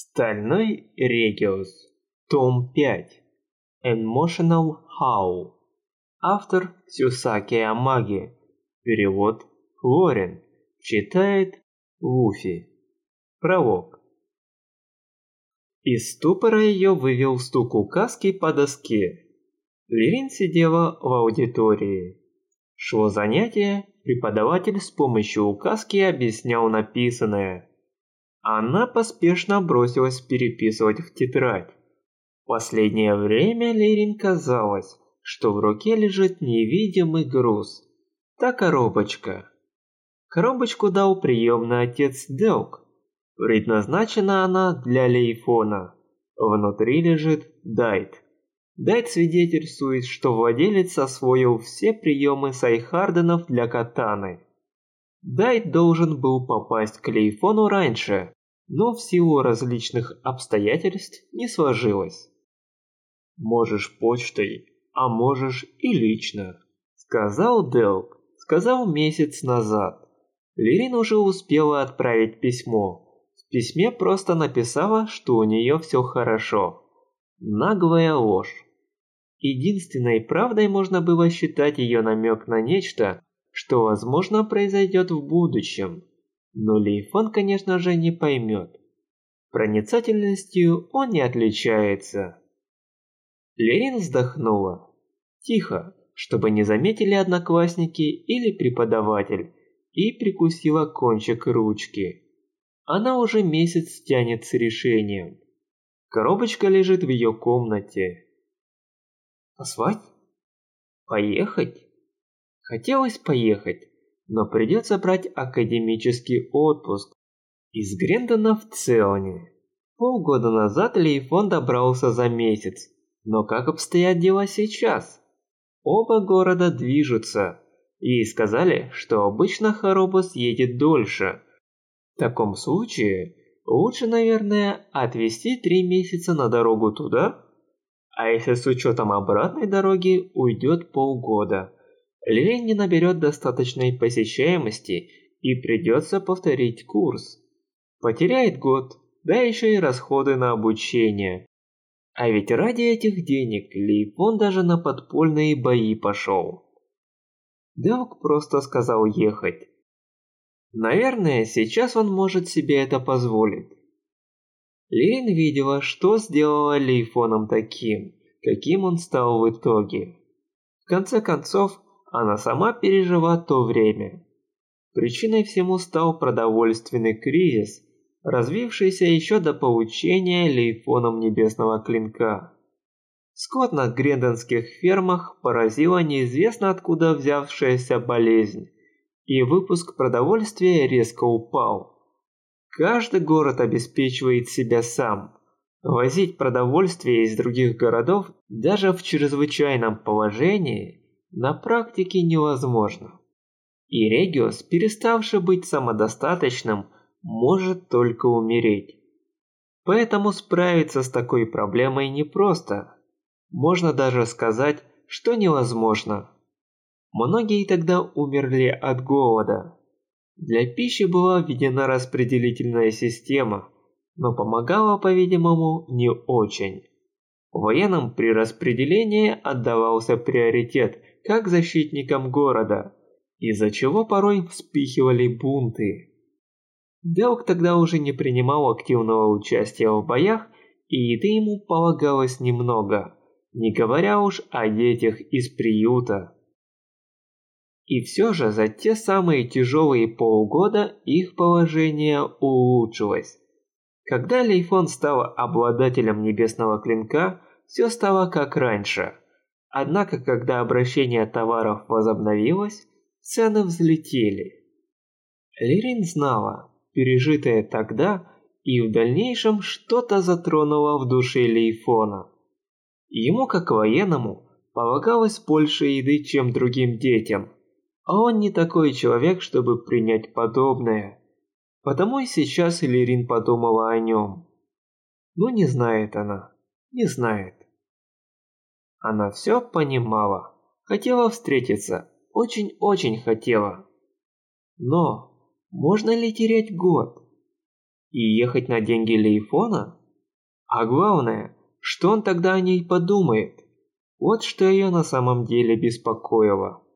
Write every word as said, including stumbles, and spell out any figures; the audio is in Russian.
Стальной Региус. Том пять. Emotional How. Автор Сюсаки Амаги. Перевод Лорен. Читает Вуфи. Пролог. Из ступора ее вывел стук указки по доске. Лерин сидела в аудитории. Шло занятие, преподаватель с помощью указки объяснял написанное. Она поспешно бросилась переписывать в тетрадь. В последнее время Лерин казалось, что в руке лежит невидимый груз. Та коробочка. Коробочку дал приемный отец Делк. Предназначена она для Лейфона. Внутри лежит Дайт. Дайт свидетельствует, что владелец освоил все приемы Сайхарденов для катаны. Дайт должен был попасть к Лейфону раньше, но в силу различных обстоятельств не сложилось. «Можешь почтой, а можешь и лично», — сказал Делк, сказал месяц назад. Лерин уже успела отправить письмо. В письме просто написала, что у нее все хорошо. Наглая ложь. Единственной правдой можно было считать ее намек на нечто, что, возможно, произойдет в будущем. Но Лейфон, конечно же, не поймет. Проницательностью он не отличается. Лерин вздохнула. Тихо, чтобы не заметили одноклассники или преподаватель, и прикусила кончик ручки. Она уже месяц тянет с решением. Коробочка лежит в ее комнате. Позвать? Поехать? Хотелось поехать, но придется брать академический отпуск. Из Грендона в Целоне. Полгода назад Лейфон добрался за месяц. Но как обстоят дела сейчас? Оба города движутся. И сказали, что обычно Харобос едет дольше. В таком случае, лучше, наверное, отвезти три месяца на дорогу туда. А если с учетом обратной дороги уйдет полгода. Лерин не наберет достаточной посещаемости и придется повторить курс. Потеряет год, да еще и расходы на обучение. А ведь ради этих денег Лейфон даже на подпольные бои пошел. Делк просто сказал ехать. Наверное, сейчас он может себе это позволить. Лерин видела, что сделала Лейфоном таким, каким он стал в итоге. В конце концов, она сама пережила то время. Причиной всему стал продовольственный кризис, развившийся еще до получения Лейфоном Небесного Клинка. Скот на грендонских фермах поразила неизвестно откуда взявшаяся болезнь, и выпуск продовольствия резко упал. Каждый город обеспечивает себя сам. Возить продовольствие из других городов даже в чрезвычайном положении на практике невозможно. И Региус, переставший быть самодостаточным, может только умереть. Поэтому справиться с такой проблемой непросто. Можно даже сказать, что невозможно. Многие тогда умерли от голода. Для пищи была введена распределительная система, но помогала, по-видимому, не очень. Военным при распределении отдавался приоритет как защитникам города, из-за чего порой вспыхивали бунты. Делк тогда уже не принимал активного участия в боях, и еды ему полагалось немного, не говоря уж о детях из приюта. И все же за те самые тяжелые полгода их положение улучшилось. Когда Лейфон стал обладателем Небесного Клинка, все стало как раньше. Однако, когда обращение товаров возобновилось, цены взлетели. Лерин знала, пережитое тогда и в дальнейшем что-то затронуло в душе Лейфона. Ему, как военному, полагалось больше еды, чем другим детям, а он не такой человек, чтобы принять подобное. Потому и сейчас Лерин подумала о нем. Но не знает она, не знает. Она все понимала, хотела встретиться, очень-очень хотела. Но можно ли терять год? И ехать на деньги Лейфона? А главное, что он тогда о ней подумает? Вот что ее на самом деле беспокоило.